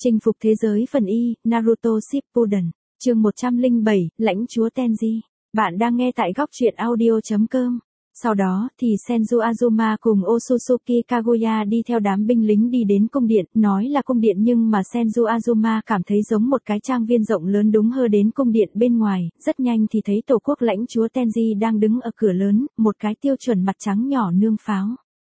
Chinh phục thế giới phần Y, Naruto Shippuden, chương 107, lãnh chúa Tenji. Bạn đang nghe tại góc truyện audio.com. Sau đó thì Senju Azuma cùng Otsutsuki Kaguya đi theo đám binh lính đi đến cung điện, nói là cung điện nhưng mà Senju Azuma cảm thấy giống một cái trang viên rộng lớn đúng hơn đến cung điện bên ngoài, rất nhanh thì thấy tổ quốc lãnh chúa Tenji đang đứng ở cửa lớn, một cái tiêu chuẩn mặt trắng nhỏ nương pháo.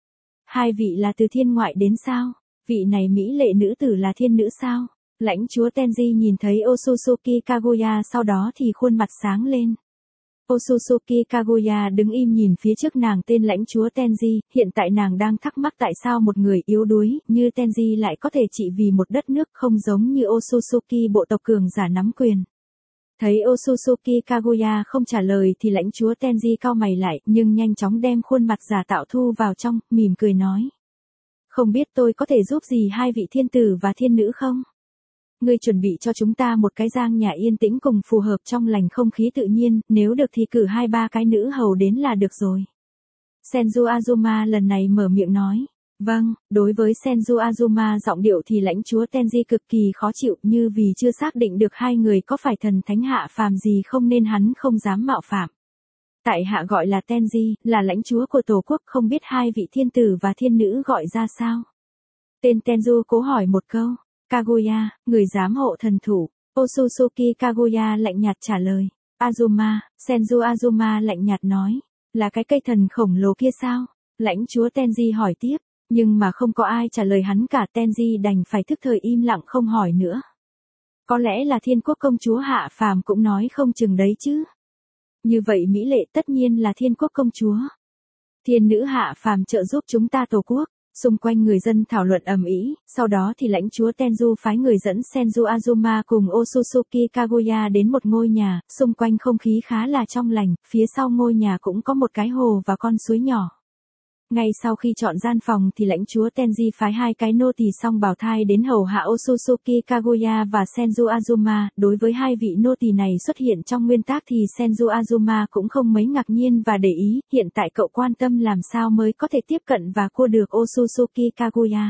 Hai vị là từ thiên ngoại đến sao? Vị này mỹ lệ nữ tử là thiên nữ sao? Lãnh chúa Tenji nhìn thấy Otsutsuki Kaguya sau đó thì khuôn mặt sáng lên. Otsutsuki Kaguya đứng im nhìn phía trước nàng tên lãnh chúa Tenji, hiện tại nàng đang thắc mắc tại sao một người yếu đuối như Tenji lại có thể trị vì một đất nước không giống như Otsutsuki bộ tộc cường giả nắm quyền. Thấy Otsutsuki Kaguya không trả lời thì lãnh chúa Tenji cau mày lại nhưng nhanh chóng đem khuôn mặt giả tạo thu vào trong, mỉm cười nói. Không biết tôi có thể giúp gì hai vị thiên tử và thiên nữ không? Ngươi chuẩn bị cho chúng ta một cái giang nhà yên tĩnh cùng phù hợp trong lành không khí tự nhiên, nếu được thì cử 2-3 cái nữ hầu đến là được rồi. Senju Azuma lần này mở miệng nói. Vâng, đối với Senju Azuma giọng điệu thì lãnh chúa Tenji cực kỳ khó chịu như vì chưa xác định được hai người có phải thần thánh hạ phàm gì không nên hắn không dám mạo phạm. Tại hạ gọi là Tenji, là lãnh chúa của tổ quốc, không biết hai vị thiên tử và thiên nữ gọi ra sao? Tên Tenju cố hỏi một câu. Kaguya, người giám hộ thần thủ. Otsutsuki Kaguya lạnh nhạt trả lời. Azuma, Senju Azuma lạnh nhạt nói. Là cái cây thần khổng lồ kia sao? Lãnh chúa Tenji hỏi tiếp. Nhưng mà không có ai trả lời hắn cả, Tenji đành phải thức thời im lặng không hỏi nữa. Có lẽ là thiên quốc công chúa hạ phàm cũng nói không chừng đấy chứ. Như vậy mỹ lệ tất nhiên là thiên quốc công chúa. Thiên nữ hạ phàm trợ giúp chúng ta tổ quốc. Xung quanh người dân thảo luận ầm ĩ, sau đó thì lãnh chúa Tenju phái người dẫn Senju Azuma cùng Otsutsuki Kaguya đến một ngôi nhà, xung quanh không khí khá là trong lành, phía sau ngôi nhà cũng có một cái hồ và con suối nhỏ. Ngay sau khi chọn gian phòng thì lãnh chúa Tenji phái 2 cái nô tỳ song bào thai đến hầu hạ Otsutsuki Kaguya và Senju Azuma, đối với hai vị nô tỳ này xuất hiện trong nguyên tác thì Senju Azuma cũng không mấy ngạc nhiên và để ý, hiện tại cậu quan tâm làm sao mới có thể tiếp cận và cua được Otsutsuki Kaguya.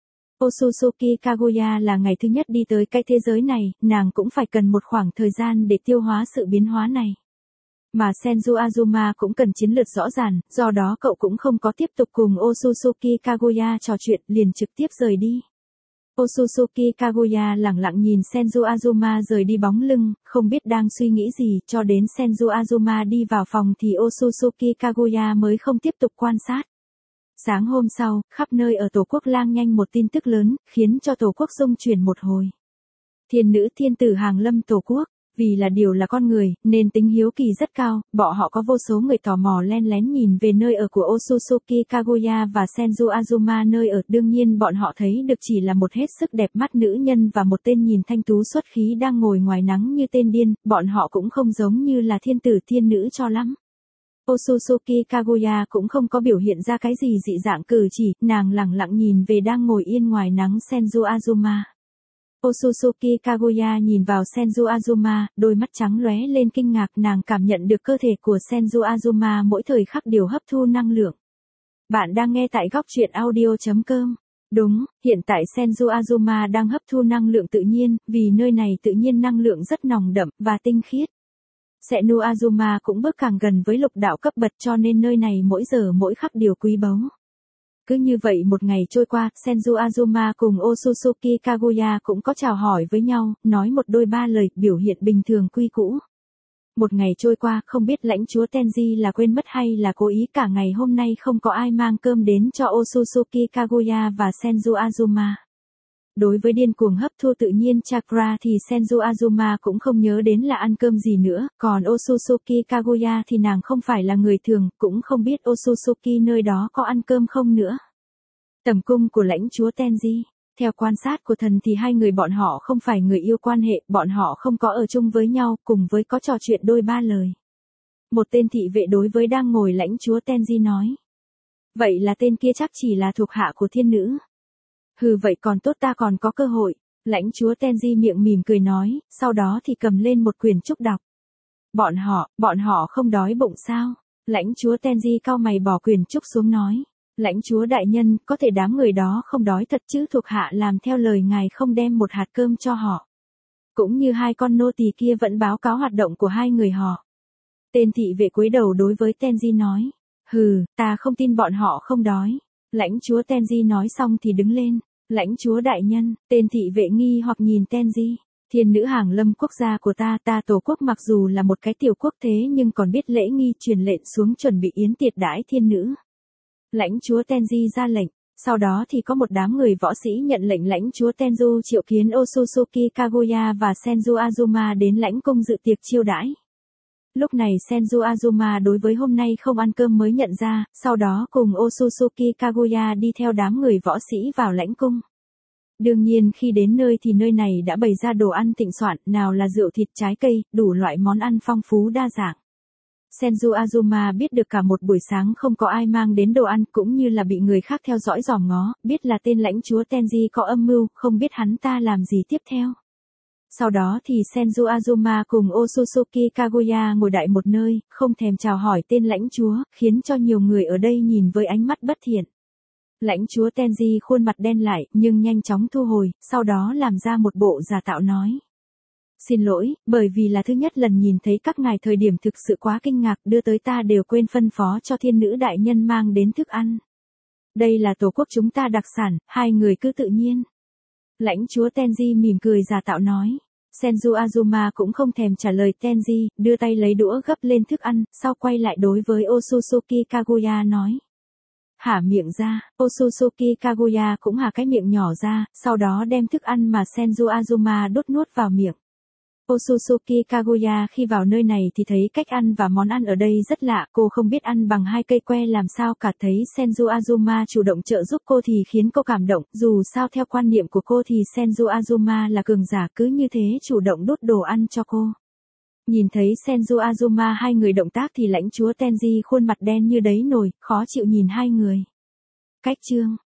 Otsutsuki Kaguya là ngày thứ nhất đi tới cái thế giới này, nàng cũng phải cần một khoảng thời gian để tiêu hóa sự biến hóa này. Mà Senju Azuma cũng cần chiến lược rõ ràng, do đó cậu cũng không có tiếp tục cùng Otsutsuki Kaguya trò chuyện, liền trực tiếp rời đi. Otsutsuki Kaguya lẳng lặng nhìn Senju Azuma rời đi bóng lưng, không biết đang suy nghĩ gì, cho đến Senju Azuma đi vào phòng thì Otsutsuki Kaguya mới không tiếp tục quan sát. Sáng hôm sau, khắp nơi ở tổ quốc lang nhanh một tin tức lớn, khiến cho tổ quốc rung chuyển một hồi. Thiên nữ thiên tử hàng lâm tổ quốc. Vì là điều là con người, nên tính hiếu kỳ rất cao, bọn họ có vô số người tò mò len lén nhìn về nơi ở của Otsutsuki Kaguya và Senju Azuma nơi ở. Đương nhiên bọn họ thấy được chỉ là một hết sức đẹp mắt nữ nhân và một tên nhìn thanh tú xuất khí đang ngồi ngoài nắng như tên điên, bọn họ cũng không giống như là thiên tử thiên nữ cho lắm. Otsutsuki Kaguya cũng không có biểu hiện ra cái gì dị dạng cử chỉ, nàng lẳng lặng nhìn về đang ngồi yên ngoài nắng Senju Azuma. Otsutsuki Kaguya nhìn vào Senju Azuma, đôi mắt trắng lóe lên kinh ngạc, nàng cảm nhận được cơ thể của Senju Azuma mỗi thời khắc đều hấp thu năng lượng. Bạn đang nghe tại góc truyện audio.com. Đúng, hiện tại Senju Azuma đang hấp thu năng lượng tự nhiên, vì nơi này tự nhiên năng lượng rất nồng đậm và tinh khiết. Senju Azuma cũng bước càng gần với lục đạo cấp bậc cho nên nơi này mỗi giờ mỗi khắc đều quý báu. Cứ như vậy một ngày trôi qua, Senju Azuma cùng Otsutsuki Kaguya cũng có chào hỏi với nhau, nói một đôi ba lời, biểu hiện bình thường quy cũ. Một ngày trôi qua, không biết lãnh chúa Tenji là quên mất hay là cố ý, cả ngày hôm nay không có ai mang cơm đến cho Otsutsuki Kaguya và Senju Azuma. Đối với điên cuồng hấp thu tự nhiên chakra thì Senju Azuma cũng không nhớ đến là ăn cơm gì nữa, còn Otsutsuki Kaguya thì nàng không phải là người thường, cũng không biết Otsutsuki nơi đó có ăn cơm không nữa. Tầm cung của lãnh chúa Tenji. Theo quan sát của thần thì hai người bọn họ không phải người yêu quan hệ, bọn họ không có ở chung với nhau, cùng với có trò chuyện đôi ba lời. Một tên thị vệ đối với đang ngồi lãnh chúa Tenji nói. Vậy là tên kia chắc chỉ là thuộc hạ của thiên nữ. Hừ, vậy còn tốt, ta còn có cơ hội. Lãnh chúa Tenji miệng mỉm cười nói, sau đó thì cầm lên một quyển trúc đọc. Bọn họ không đói bụng sao? Lãnh chúa Tenji cau mày bỏ quyển trúc xuống nói. Lãnh chúa đại nhân, có thể đám người đó không đói thật chứ, thuộc hạ làm theo lời ngài không đem một hạt cơm cho họ. Cũng như hai con nô tỳ kia vẫn báo cáo hoạt động của hai người họ. Tên thị vệ cúi đầu đối với Tenji nói. Hừ, ta không tin bọn họ không đói. Lãnh chúa Tenji nói xong thì đứng lên. Lãnh chúa đại nhân, tên thị vệ nghi hoặc nhìn Tenji. Thiên nữ hàng lâm quốc gia của ta tổ quốc mặc dù là một cái tiểu quốc thế nhưng còn biết lễ nghi, truyền lệnh xuống chuẩn bị yến tiệc đãi thiên nữ. Lãnh chúa Tenji ra lệnh. Sau đó thì có một đám người võ sĩ nhận lệnh lãnh chúa Tenju triệu kiến Otsutsuki Kaguya và Senju Azuma đến lãnh cung dự tiệc chiêu đãi. Lúc này Senju Azuma đối với hôm nay không ăn cơm mới nhận ra, sau đó cùng Otsutsuki Kaguya đi theo đám người võ sĩ vào lãnh cung. Đương nhiên khi đến nơi thì nơi này đã bày ra đồ ăn thịnh soạn, nào là rượu thịt trái cây, đủ loại món ăn phong phú đa dạng. Senju Azuma biết được cả một buổi sáng không có ai mang đến đồ ăn cũng như là bị người khác theo dõi dòm ngó, biết là tên lãnh chúa Tenji có âm mưu, không biết hắn ta làm gì tiếp theo. Sau đó thì Senju Azuma cùng Otsutsuki Kaguya ngồi đại một nơi, không thèm chào hỏi tên lãnh chúa, khiến cho nhiều người ở đây nhìn với ánh mắt bất thiện. Lãnh chúa Tenji khuôn mặt đen lại, nhưng nhanh chóng thu hồi, sau đó làm ra một bộ giả tạo nói. Xin lỗi, bởi vì là thứ nhất lần nhìn thấy các ngài thời điểm thực sự quá kinh ngạc, đưa tới ta đều quên phân phó cho thiên nữ đại nhân mang đến thức ăn. Đây là tổ quốc chúng ta đặc sản, hai người cứ tự nhiên. Lãnh chúa Tenji mỉm cười giả tạo nói. Senju Azuma cũng không thèm trả lời Tenji, đưa tay lấy đũa gấp lên thức ăn, sau quay lại đối với Otsutsuki Kaguya nói. Hả miệng ra, Otsutsuki Kaguya cũng hả cái miệng nhỏ ra, sau đó đem thức ăn mà Senju Azuma đút nuốt vào miệng. Otsutsuki Kaguya khi vào nơi này thì thấy cách ăn và món ăn ở đây rất lạ, cô không biết ăn bằng hai cây que làm sao cả, thấy Senju Azuma chủ động trợ giúp cô thì khiến cô cảm động, dù sao theo quan niệm của cô thì Senju Azuma là cường giả, cứ như thế chủ động đút đồ ăn cho cô. Nhìn thấy Senju Azuma hai người động tác thì lãnh chúa Tenji khuôn mặt đen như đáy nồi, khó chịu nhìn hai người. Cách chương